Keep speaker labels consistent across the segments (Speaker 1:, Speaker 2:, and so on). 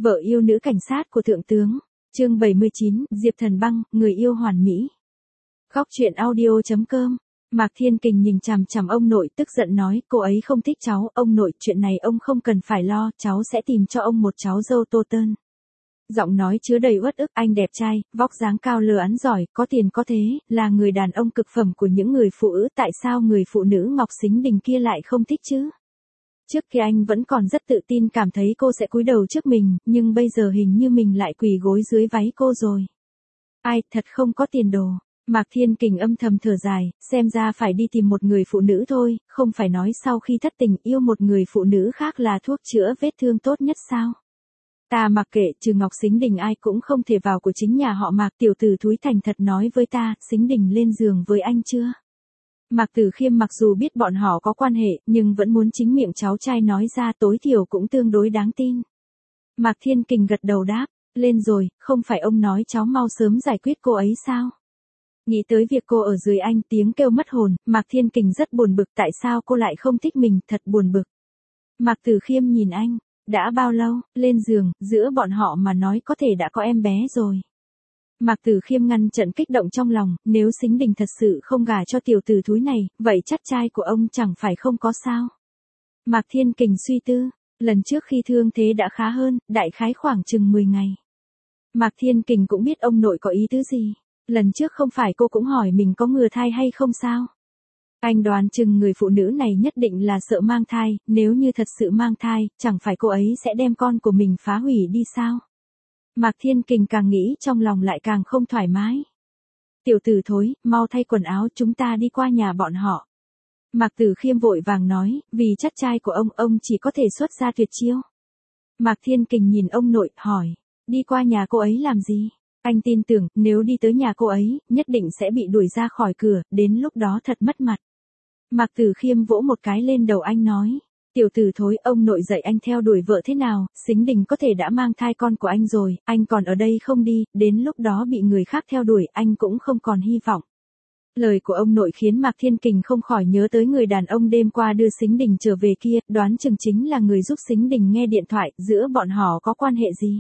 Speaker 1: Vợ yêu nữ cảnh sát của thượng tướng. Chương 79, Diệp Thần Băng, người yêu hoàn mỹ. Góc truyện audio.com. Mạc Thiên Kình nhìn chằm chằm ông nội tức giận nói, cô ấy không thích cháu, ông nội, chuyện này ông không cần phải lo, cháu sẽ tìm cho ông một cháu dâu tô tơn. Giọng nói chứa đầy uất ức, anh đẹp trai, vóc dáng cao lừa án giỏi, có tiền có thế, là người đàn ông cực phẩm của những người phụ nữ, tại sao người phụ nữ Ngọc Sính Đình kia lại không thích chứ? Trước kia anh vẫn còn rất tự tin cảm thấy cô sẽ cúi đầu trước mình, nhưng bây giờ hình như mình lại quỳ gối dưới váy cô rồi. Ai, thật không có tiền đồ. Mạc Thiên Kình âm thầm thở dài, xem ra phải đi tìm một người phụ nữ thôi, không phải nói sau khi thất tình yêu một người phụ nữ khác là thuốc chữa vết thương tốt nhất sao? Ta mặc kệ, trừ Ngọc Sính Đình ai cũng không thể vào của chính nhà họ Mạc. Tiểu tử thúi thành thật nói với ta, Sính Đình lên giường với anh chưa? Mạc Tử Khiêm mặc dù biết bọn họ có quan hệ, nhưng vẫn muốn chính miệng cháu trai nói ra, tối thiểu cũng tương đối đáng tin. Mạc Thiên Kình gật đầu đáp, lên rồi, không phải ông nói cháu mau sớm giải quyết cô ấy sao? Nghĩ tới việc cô ở dưới anh, tiếng kêu mất hồn, Mạc Thiên Kình rất buồn bực, tại sao cô lại không thích mình, thật buồn bực. Mạc Tử Khiêm nhìn anh, đã bao lâu, lên giường, giữa bọn họ mà nói có thể đã có em bé rồi. Mạc Tử Khiêm ngăn trận kích động trong lòng, nếu Sính Đình thật sự không gả cho tiểu tử thúi này, vậy chắc trai của ông chẳng phải không có sao. Mạc Thiên Kình suy tư, lần trước khi thương thế đã khá hơn, đại khái khoảng chừng 10 ngày. Mạc Thiên Kình cũng biết ông nội có ý tứ gì. Lần trước không phải cô cũng hỏi mình có ngừa thai hay không sao? Anh đoán chừng người phụ nữ này nhất định là sợ mang thai, nếu như thật sự mang thai, chẳng phải cô ấy sẽ đem con của mình phá hủy đi sao? Mạc Thiên Kình càng nghĩ trong lòng lại càng không thoải mái. Tiểu tử thối, mau thay quần áo, chúng ta đi qua nhà bọn họ. Mạc Tử Khiêm vội vàng nói, vì chắc trai của ông chỉ có thể xuất ra tuyệt chiêu. Mạc Thiên Kình nhìn ông nội, hỏi, đi qua nhà cô ấy làm gì? Anh tin tưởng, nếu đi tới nhà cô ấy, nhất định sẽ bị đuổi ra khỏi cửa, đến lúc đó thật mất mặt. Mạc Tử Khiêm vỗ một cái lên đầu anh nói, tiểu tử thối, ông nội dạy anh theo đuổi vợ thế nào, Sính Đình có thể đã mang thai con của anh rồi, anh còn ở đây không đi, đến lúc đó bị người khác theo đuổi, anh cũng không còn hy vọng. Lời của ông nội khiến Mạc Thiên Kình không khỏi nhớ tới người đàn ông đêm qua đưa Sính Đình trở về kia, đoán chừng chính là người giúp Sính Đình nghe điện thoại, giữa bọn họ có quan hệ gì?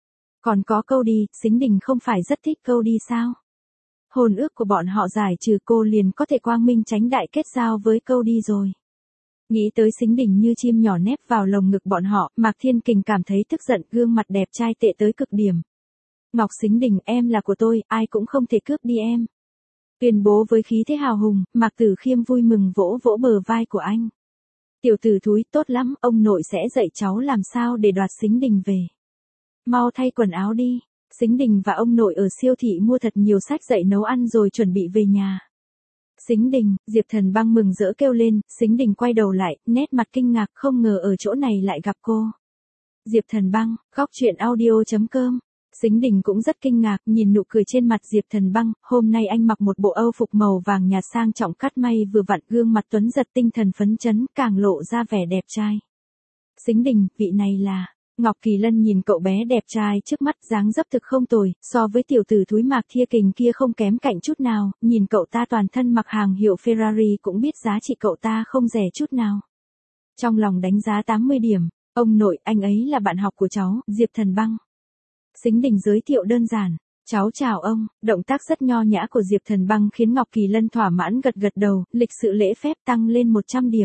Speaker 1: Còn có câu đi, Sính Đình không phải rất thích câu đi sao? Hôn ước của bọn họ giải trừ cô liền có thể quang minh chánh đại kết giao với câu đi rồi. Nghĩ tới Sính Đình như chim nhỏ nép vào lồng ngực bọn họ, Mạc Thiên Kình cảm thấy tức giận, gương mặt đẹp trai tệ tới cực điểm. Ngọc Sính Đình, em là của tôi, ai cũng không thể cướp đi em. Tuyên bố với khí thế hào hùng, Mạc Tử Khiêm vui mừng vỗ vỗ bờ vai của anh. Tiểu tử thúi, tốt lắm, ông nội sẽ dạy cháu làm sao để đoạt Sính Đình về. Mau thay quần áo đi. Sính Đình và ông nội ở siêu thị mua thật nhiều sách dạy nấu ăn rồi chuẩn bị về nhà. Sính Đình, Diệp Thần Băng mừng rỡ kêu lên, Sính Đình quay đầu lại, nét mặt kinh ngạc, không ngờ ở chỗ này lại gặp cô. Diệp Thần Băng, góc truyện audio.com. Sính Đình cũng rất kinh ngạc, nhìn nụ cười trên mặt Diệp Thần Băng, hôm nay anh mặc một bộ âu phục màu vàng nhạt sang trọng cắt may vừa vặn, gương mặt tuấn giật tinh thần phấn chấn, càng lộ ra vẻ đẹp trai. Sính Đình, vị này là... Ngọc Kỳ Lân nhìn cậu bé đẹp trai trước mắt, dáng dấp thực không tồi, so với tiểu tử thúi Mạc Thiên Kình kia không kém cạnh chút nào, nhìn cậu ta toàn thân mặc hàng hiệu Ferrari cũng biết giá trị cậu ta không rẻ chút nào. Trong lòng đánh giá 80 điểm, ông nội, anh ấy là bạn học của cháu, Diệp Thần Băng. Sính Đình giới thiệu đơn giản, cháu chào ông, động tác rất nho nhã của Diệp Thần Băng khiến Ngọc Kỳ Lân thỏa mãn gật gật đầu, lịch sự lễ phép tăng lên 100 điểm.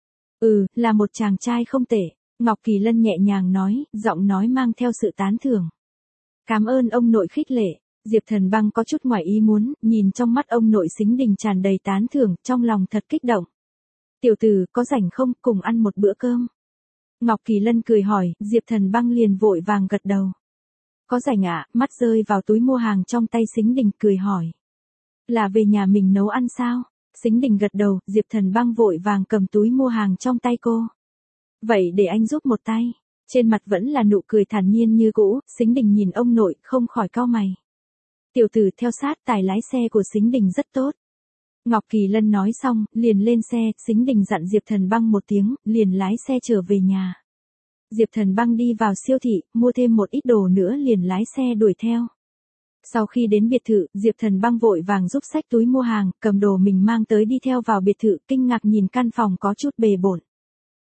Speaker 1: Là một chàng trai không tệ. Ngọc Kỳ Lân nhẹ nhàng nói, giọng nói mang theo sự tán thưởng. Cảm ơn ông nội khích lệ. Diệp Thần Băng có chút ngoài ý muốn, nhìn trong mắt ông nội Sính Đình tràn đầy tán thưởng, trong lòng thật kích động. Tiểu tử, có rảnh không, cùng ăn một bữa cơm? Ngọc Kỳ Lân cười hỏi, Diệp Thần Băng liền vội vàng gật đầu. Có rảnh ạ, mắt rơi vào túi mua hàng trong tay Sính Đình cười hỏi. Là về nhà mình nấu ăn sao? Sính Đình gật đầu, Diệp Thần Băng vội vàng cầm túi mua hàng trong tay cô. Vậy để anh giúp một tay. Trên mặt vẫn là nụ cười thản nhiên như cũ, Sính Đình nhìn ông nội, không khỏi cau mày. Tiểu tử theo sát, tài lái xe của Sính Đình rất tốt. Ngọc Kỳ Lân nói xong, liền lên xe, Sính Đình dặn Diệp Thần Băng một tiếng, liền lái xe trở về nhà. Diệp Thần Băng đi vào siêu thị, mua thêm một ít đồ nữa liền lái xe đuổi theo. Sau khi đến biệt thự, Diệp Thần Băng vội vàng giúp xách túi mua hàng, cầm đồ mình mang tới đi theo vào biệt thự, kinh ngạc nhìn căn phòng có chút bề bộn.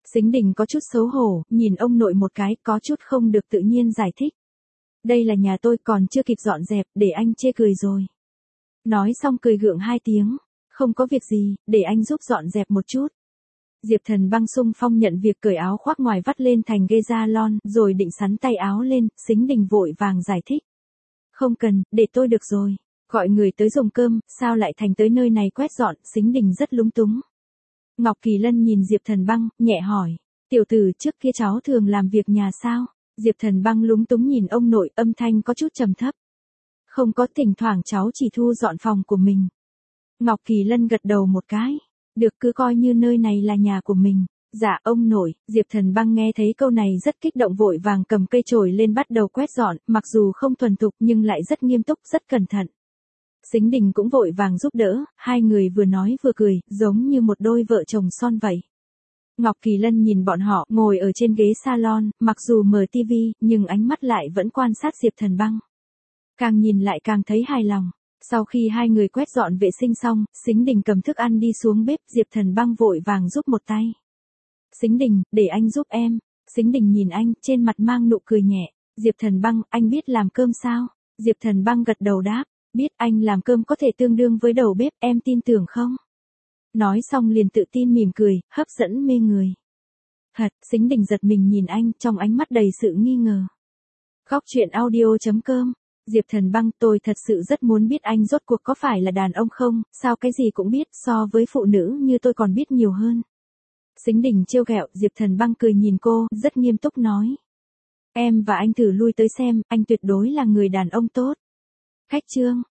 Speaker 1: Sính Đình có chút xấu hổ, nhìn ông nội một cái, có chút không được tự nhiên giải thích. Đây là nhà tôi, còn chưa kịp dọn dẹp, để anh chê cười rồi. Nói xong cười gượng 2 tiếng. Không có việc gì, để anh giúp dọn dẹp một chút. Diệp Thần Băng xung phong nhận việc, cởi áo khoác ngoài vắt lên thành ghế salon, rồi định sắn tay áo lên, Sính Đình vội vàng giải thích. Không cần, để tôi được rồi. Gọi người tới dùng cơm, sao lại thành tới nơi này quét dọn, Sính Đình rất lúng túng. Ngọc Kỳ Lân nhìn Diệp Thần Băng, nhẹ hỏi. Tiểu tử, trước kia cháu thường làm việc nhà sao? Diệp Thần Băng lúng túng nhìn ông nội, âm thanh có chút trầm thấp. Không có, thỉnh thoảng cháu chỉ thu dọn phòng của mình. Ngọc Kỳ Lân gật đầu một cái. Được, cứ coi như nơi này là nhà của mình. Dạ ông nội. Diệp Thần Băng nghe thấy câu này rất kích động, vội vàng cầm cây chổi lên bắt đầu quét dọn, mặc dù không thuần thục nhưng lại rất nghiêm túc, rất cẩn thận. Sính Đình cũng vội vàng giúp đỡ, hai người vừa nói vừa cười, giống như một đôi vợ chồng son vậy. Ngọc Kỳ Lân nhìn bọn họ ngồi ở trên ghế salon, mặc dù mở tivi, nhưng ánh mắt lại vẫn quan sát Diệp Thần Băng. Càng nhìn lại càng thấy hài lòng. Sau khi hai người quét dọn vệ sinh xong, Sính Đình cầm thức ăn đi xuống bếp, Diệp Thần Băng vội vàng giúp một tay. Sính Đình, để anh giúp em. Sính Đình nhìn anh, trên mặt mang nụ cười nhẹ. Diệp Thần Băng, anh biết làm cơm sao? Diệp Thần Băng gật đầu đáp. Biết, anh làm cơm có thể tương đương với đầu bếp, em tin tưởng không? Nói xong liền tự tin mỉm cười, hấp dẫn mê người. Thật, Sính Đình giật mình nhìn anh, trong ánh mắt đầy sự nghi ngờ. Góc truyện audio.com. Diệp Thần Băng, tôi thật sự rất muốn biết anh rốt cuộc có phải là đàn ông không, sao cái gì cũng biết, so với phụ nữ như tôi còn biết nhiều hơn. Sính Đình trêu ghẹo, Diệp Thần Băng cười nhìn cô, rất nghiêm túc nói. Em và anh thử lui tới xem, anh tuyệt đối là người đàn ông tốt. Khách trương.